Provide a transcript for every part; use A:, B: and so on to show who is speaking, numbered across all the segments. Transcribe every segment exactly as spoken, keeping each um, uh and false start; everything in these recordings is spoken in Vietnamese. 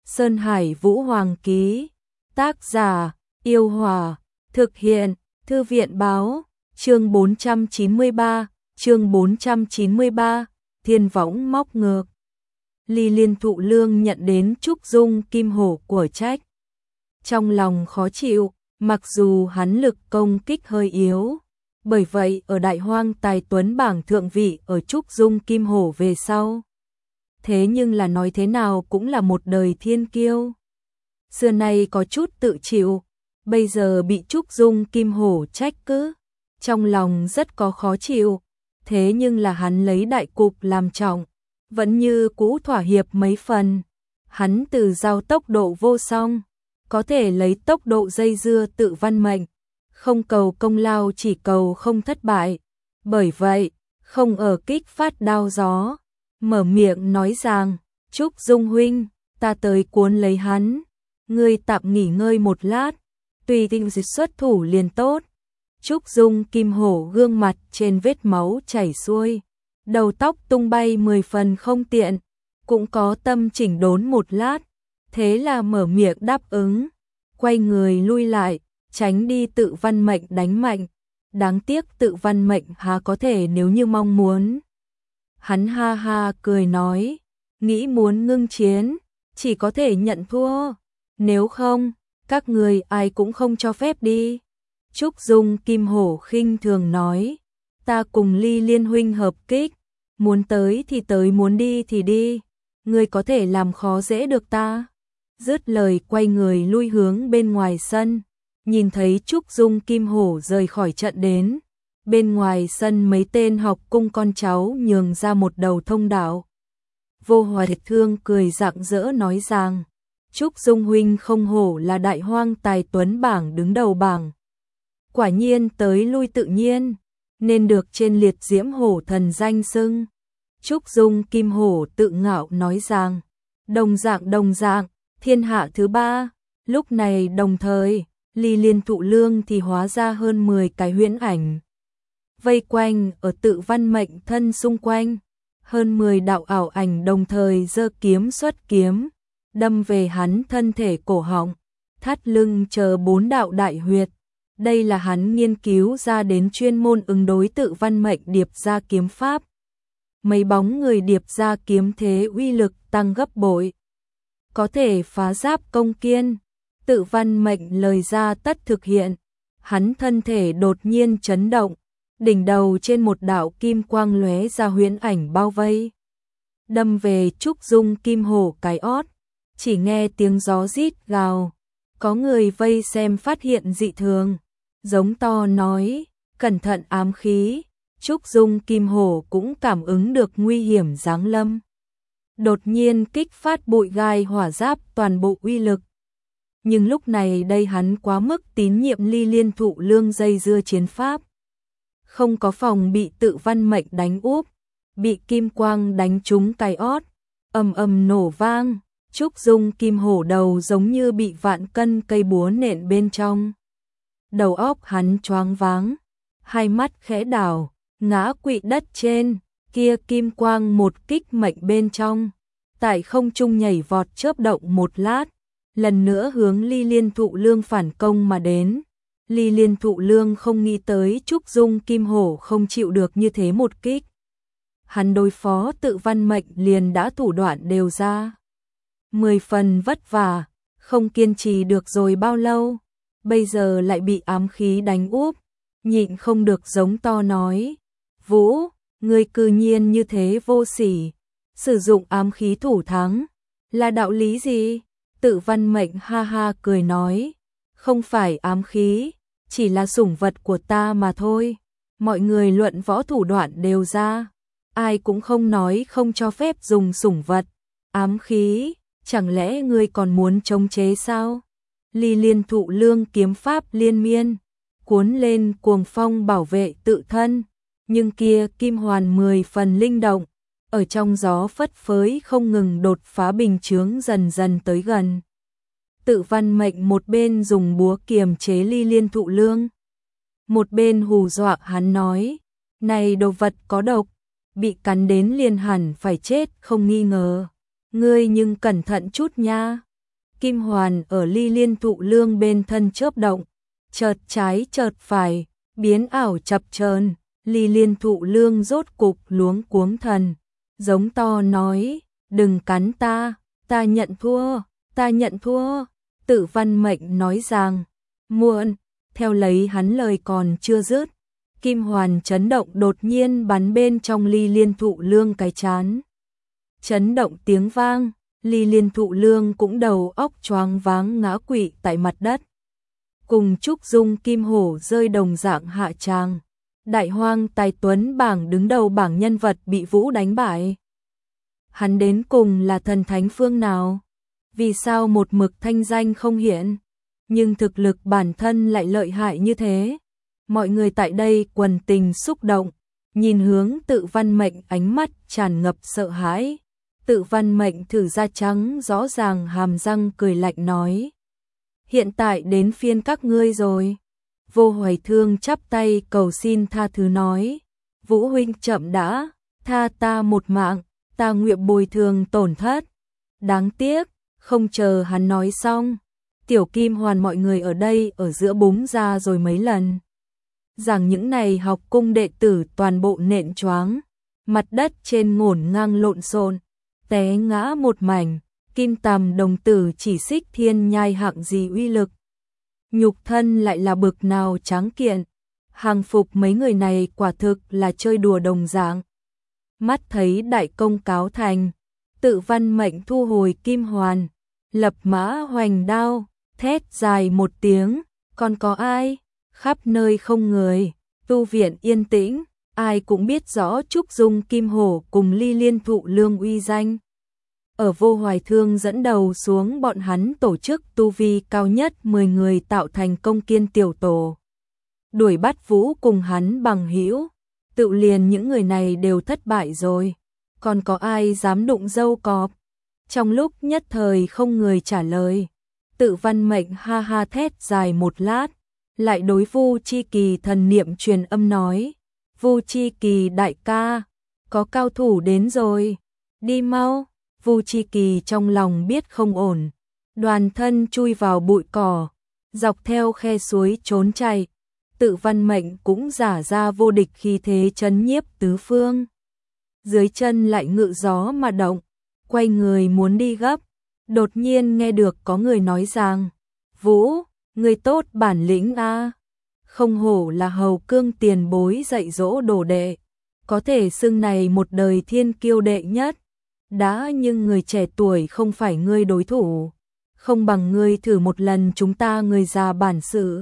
A: Sơn Hải Vũ Hoàng ký. Tác giả: Yêu Hòa. Thực hiện: Thư viện báo. Chương bốn trăm chín mươi ba, chương bốn trăm chín mươi ba, Thiên Võng móc ngược. Ly Liên Thụ Lương nhận đến Trúc Dung Kim Hổ của trách. Trong lòng khó chịu, mặc dù hắn lực công kích hơi yếu. Bởi vậy ở Đại Hoang Tài Tuấn bảng thượng vị ở Trúc Dung Kim Hổ về sau. Thế nhưng là nói thế nào cũng là một đời thiên kiêu. Xưa nay có chút tự chịu, bây giờ bị Trúc Dung Kim Hổ trách cứ. Trong lòng rất có khó chịu, thế nhưng là hắn lấy đại cục làm trọng, vẫn như cũ thỏa hiệp mấy phần. Hắn từ giao tốc độ vô song, có thể lấy tốc độ dây dưa tự văn mệnh, không cầu công lao chỉ cầu không thất bại. Bởi vậy, không ở kích phát đao gió, mở miệng nói rằng, Trúc Dung huynh, ta tới cuốn lấy hắn, ngươi tạm nghỉ ngơi một lát, tùy tình xuất thủ liền tốt. Trúc Dung Kim Hổ gương mặt trên vết máu chảy xuôi, đầu tóc tung bay mười phần không tiện, cũng có tâm chỉnh đốn một lát, thế là mở miệng đáp ứng, quay người lui lại, tránh đi tự văn mệnh đánh mạnh. Đáng tiếc tự văn mệnh há có thể nếu như mong muốn. Hắn ha ha cười nói, nghĩ muốn ngưng chiến, chỉ có thể nhận thua, nếu không, các người ai cũng không cho phép đi. Trúc Dung Kim Hổ khinh thường nói, ta cùng Ly Liên huynh hợp kích, muốn tới thì tới, muốn đi thì đi, ngươi có thể làm khó dễ được ta. Dứt lời quay người lui hướng bên ngoài sân, nhìn thấy Trúc Dung Kim Hổ rời khỏi trận đến. Bên ngoài sân mấy tên học cung con cháu nhường ra một đầu thông đạo. Vô Hòa Thiệt Thương cười rạng rỡ nói rằng, Trúc Dung huynh không hổ là Đại Hoang Tài Tuấn bảng đứng đầu bảng. Quả nhiên tới lui tự nhiên, nên được trên liệt diễm hổ thần danh xưng. Trúc Dung Kim Hổ tự ngạo nói rằng, đồng dạng đồng dạng, thiên hạ thứ ba. Lúc này đồng thời, Ly Liên Thụ Lương thì hóa ra hơn mười cái huyễn ảnh. Vây quanh ở tự văn mệnh thân xung quanh, hơn mười đạo ảo ảnh đồng thời giơ kiếm xuất kiếm, đâm về hắn thân thể cổ họng, thắt lưng chờ bốn đạo đại huyệt. Đây là hắn nghiên cứu ra đến chuyên môn ứng đối tự văn mệnh điệp ra kiếm pháp. Mấy bóng người điệp ra kiếm thế uy lực tăng gấp bội, có thể phá giáp công kiên. Tự văn mệnh lời ra tất thực hiện, hắn thân thể đột nhiên chấn động, đỉnh đầu trên một đạo kim quang lóe ra huyễn ảnh bao vây, đâm về Trúc Dung Kim Hổ cái ót. Chỉ nghe tiếng gió rít gào, có người vây xem phát hiện dị thường, giống to nói, cẩn thận ám khí. Trúc Dung Kim Hổ cũng cảm ứng được nguy hiểm giáng lâm, đột nhiên kích phát bụi gai hỏa giáp toàn bộ uy lực. Nhưng lúc này đây hắn quá mức tín nhiệm Ly Liên Thụ Lương dây dưa chiến pháp, không có phòng bị tự văn mệnh đánh úp, bị kim quang đánh trúng cái ót, ầm ầm nổ vang. Trúc Dung Kim Hổ đầu giống như bị vạn cân cây búa nện bên trong, đầu óc hắn choáng váng, hai mắt khẽ đảo, ngã quỵ đất trên. Kia kim quang một kích mệnh bên trong, tại không trung nhảy vọt chớp động một lát, lần nữa hướng Ly Liên Thụ Lương phản công mà đến. Ly Liên Thụ Lương không nghĩ tới Trúc Dung Kim Hổ không chịu được như thế một kích. Hắn đối phó tự văn mệnh liền đã thủ đoạn đều ra, mười phần vất vả, không kiên trì được rồi bao lâu, bây giờ lại bị ám khí đánh úp, nhịn không được giống to nói, Vũ, ngươi cư nhiên như thế vô sỉ, sử dụng ám khí thủ thắng, là đạo lý gì? Tự văn mệnh ha ha cười nói, không phải ám khí, chỉ là sủng vật của ta mà thôi. Mọi người luận võ thủ đoạn đều ra, ai cũng không nói không cho phép dùng sủng vật. Ám khí, chẳng lẽ ngươi còn muốn chống chế sao? Ly Liên Thụ Lương kiếm pháp liên miên, cuốn lên cuồng phong bảo vệ tự thân, nhưng kia kim hoàn mười phần linh động, ở trong gió phất phới không ngừng đột phá bình chướng dần dần tới gần. Tự văn mệnh một bên dùng búa kiềm chế Ly Liên Thụ Lương, một bên hù dọa hắn nói, này đồ vật có độc, bị cắn đến liền hẳn phải chết không nghi ngờ, ngươi nhưng cẩn thận chút nha. kim hoàn ở ly liên thụ lương bên thân chớp động, chợt trái chợt phải, biến ảo chập chờn. Ly liên thụ lương rốt cục luống cuống thần, giống to nói, đừng cắn ta, ta nhận thua, ta nhận thua. Tự Văn Mệnh nói rằng, muộn, theo lấy hắn lời còn chưa dứt, kim hoàn chấn động đột nhiên bắn bên trong ly liên thụ lương cái chán. Chấn động tiếng vang, ly liên thụ lương cũng đầu óc choáng váng ngã quỵ tại mặt đất. Cùng Trúc Dung Kim Hổ rơi đồng dạng hạ tràng. Đại hoang tài tuấn bảng đứng đầu bảng nhân vật bị Vũ đánh bại. Hắn đến cùng là thần thánh phương nào? Vì sao một mực thanh danh không hiện, nhưng thực lực bản thân lại lợi hại như thế? Mọi người tại đây quần tình xúc động, nhìn hướng Tự Văn Mệnh ánh mắt tràn ngập sợ hãi. Tự Văn Mệnh thử da trắng rõ ràng hàm răng cười lạnh nói. Hiện tại đến phiên các ngươi rồi. Vô Hoài Thương chắp tay cầu xin tha thứ nói. Vũ huynh chậm đã, tha ta một mạng, ta nguyện bồi thường tổn thất. Đáng tiếc, không chờ hắn nói xong, Tiểu Kim Hoàn mọi người ở đây ở giữa búng ra rồi mấy lần. Rằng những này học cung đệ tử toàn bộ nện choáng, mặt đất trên ngổn ngang lộn xộn, té ngã một mảnh. Kim Tầm đồng tử chỉ xích thiên nhai hạng gì uy lực, nhục thân lại là bực nào tráng kiện. Hàng phục mấy người này quả thực là chơi đùa đồng dạng. Mắt thấy đại công cáo thành, Tự Văn Mệnh thu hồi kim hoàn, lập mã hoành đao, thét dài một tiếng, còn có ai? Khắp nơi không người, tu viện yên tĩnh, ai cũng biết rõ Trúc Dung Kim Hổ cùng ly liên thụ lương uy danh. Ở Vô Hoài Thương dẫn đầu xuống, bọn hắn tổ chức tu vi cao nhất mười người tạo thành công kiên tiểu tổ. Đuổi bắt Vũ cùng hắn bằng hữu, tự liền những người này đều thất bại rồi. Còn có ai dám đụng dâu cọp? Trong lúc nhất thời không người trả lời, Tự Văn Mệnh ha ha thét dài một lát, lại đối Vu Chi Kỳ thần niệm truyền âm nói. Vu Chi Kỳ đại ca, có cao thủ đến rồi, đi mau. Vu Chi Kỳ trong lòng biết không ổn, đoàn thân chui vào bụi cỏ, dọc theo khe suối trốn chạy. Tự Văn Mệnh cũng giả ra vô địch khi thế chấn nhiếp tứ phương. Dưới chân lại ngự gió mà động, quay người muốn đi gấp, đột nhiên nghe được có người nói rằng, Vũ, người tốt bản lĩnh a, không hổ là hầu cương tiền bối dạy dỗ đồ đệ, có thể xưng này một đời thiên kiêu đệ nhất. Đã nhưng người trẻ tuổi không phải ngươi đối thủ, không bằng ngươi thử một lần chúng ta người già bản sự.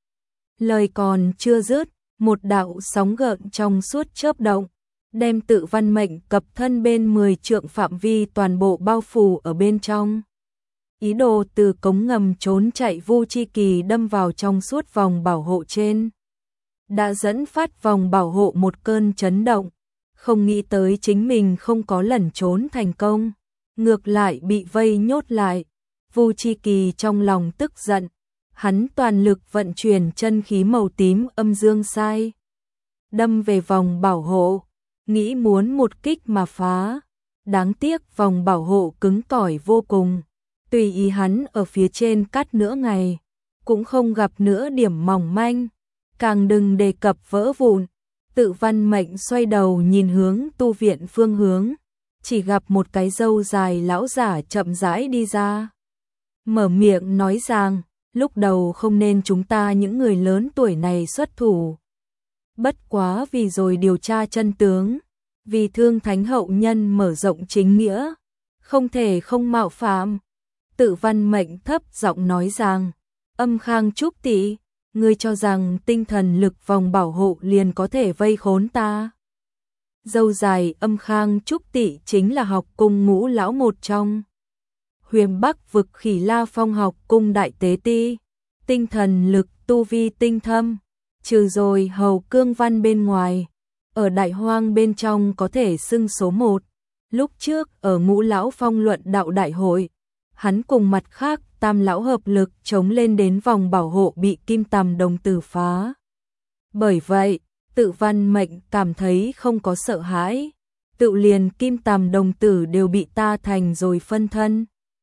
A: Lời còn chưa dứt, một đạo sóng gợn trong suốt chớp động, đem Tự Văn Mệnh cập thân bên mười trượng phạm vi toàn bộ bao phủ ở bên trong. Ý đồ từ cống ngầm trốn chạy Vu Chi Kỳ đâm vào trong suốt vòng bảo hộ trên, đã dẫn phát vòng bảo hộ một cơn chấn động. Không nghĩ tới chính mình không có lẩn trốn thành công, ngược lại bị vây nhốt lại. Vu Chi Kỳ trong lòng tức giận, hắn toàn lực vận chuyển chân khí màu tím âm dương sai, đâm về vòng bảo hộ, nghĩ muốn một kích mà phá. Đáng tiếc vòng bảo hộ cứng cỏi vô cùng, tùy ý hắn ở phía trên cắt nửa ngày, cũng không gặp nửa điểm mỏng manh, càng đừng đề cập vỡ vụn. Tự Văn Mệnh xoay đầu nhìn hướng tu viện phương hướng, chỉ gặp một cái râu dài lão giả chậm rãi đi ra. Mở miệng nói rằng, lúc đầu không nên chúng ta những người lớn tuổi này xuất thủ. Bất quá vì rồi điều tra chân tướng, vì Thương Thánh hậu nhân mở rộng chính nghĩa, không thể không mạo phạm. Tự Văn Mệnh thấp giọng nói rằng, Âm Khang Trúc tỷ, ngươi cho rằng tinh thần lực vòng bảo hộ liền có thể vây khốn ta? Dâu dài Âm Khang Trúc tỷ chính là học cung ngũ lão một trong Huyền Bắc vực Khỉ La Phong học cung đại tế ti, tinh thần lực tu vi tinh thâm, trừ rồi hầu cương văn bên ngoài, ở đại hoang bên trong có thể xưng số một. Lúc trước ở ngũ lão phong luận đạo đại hội, hắn cùng mặt khác tam lão hợp lực chống lên đến vòng bảo hộ bị Kim Tầm đồng tử phá. Bởi vậy, Tự Văn Mệnh cảm thấy không có sợ hãi, tự liền Kim Tầm đồng tử đều bị ta thành rồi phân thân.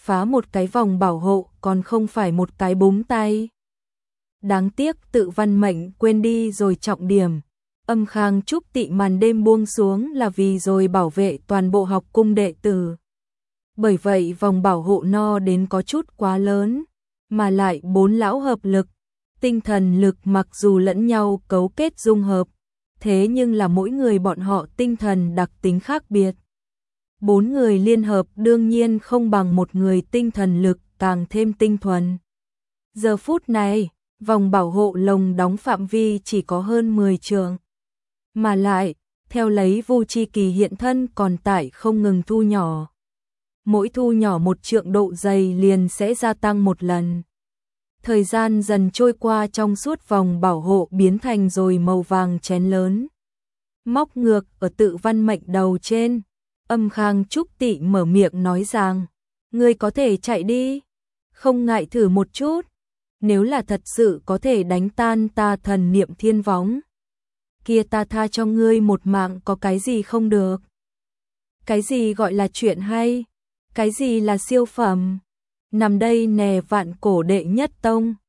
A: phá một cái vòng bảo hộ còn không phải một cái búng tay. Đáng tiếc Tự Văn Mệnh quên đi rồi trọng điểm. Âm Khang Trúc Tị màn đêm buông xuống là vì rồi bảo vệ toàn bộ học cung đệ tử. Bởi vậy vòng bảo hộ no đến có chút quá lớn, mà lại bốn lão hợp lực, tinh thần lực mặc dù lẫn nhau cấu kết dung hợp, thế nhưng là mỗi người bọn họ tinh thần đặc tính khác biệt. Bốn người liên hợp đương nhiên không bằng một người tinh thần lực càng thêm tinh thuần. Giờ phút này, vòng bảo hộ lồng đóng phạm vi chỉ có hơn mười trượng. Mà lại, theo lấy Vu Chi Kỳ hiện thân còn tại không ngừng thu nhỏ. Mỗi thu nhỏ một trượng độ dày liền sẽ gia tăng một lần. Thời gian dần trôi qua trong suốt vòng bảo hộ biến thành rồi màu vàng chén lớn. Móc ngược ở Tự Văn Mệnh đầu trên, Âm Khang Trúc Tị mở miệng nói rằng, ngươi có thể chạy đi, không ngại thử một chút, nếu là thật sự có thể đánh tan ta thần niệm thiên võng. Kia ta tha cho ngươi một mạng có cái gì không được. Cái gì gọi là chuyện hay, cái gì là siêu phẩm, nằm đây nè vạn cổ đệ nhất tông.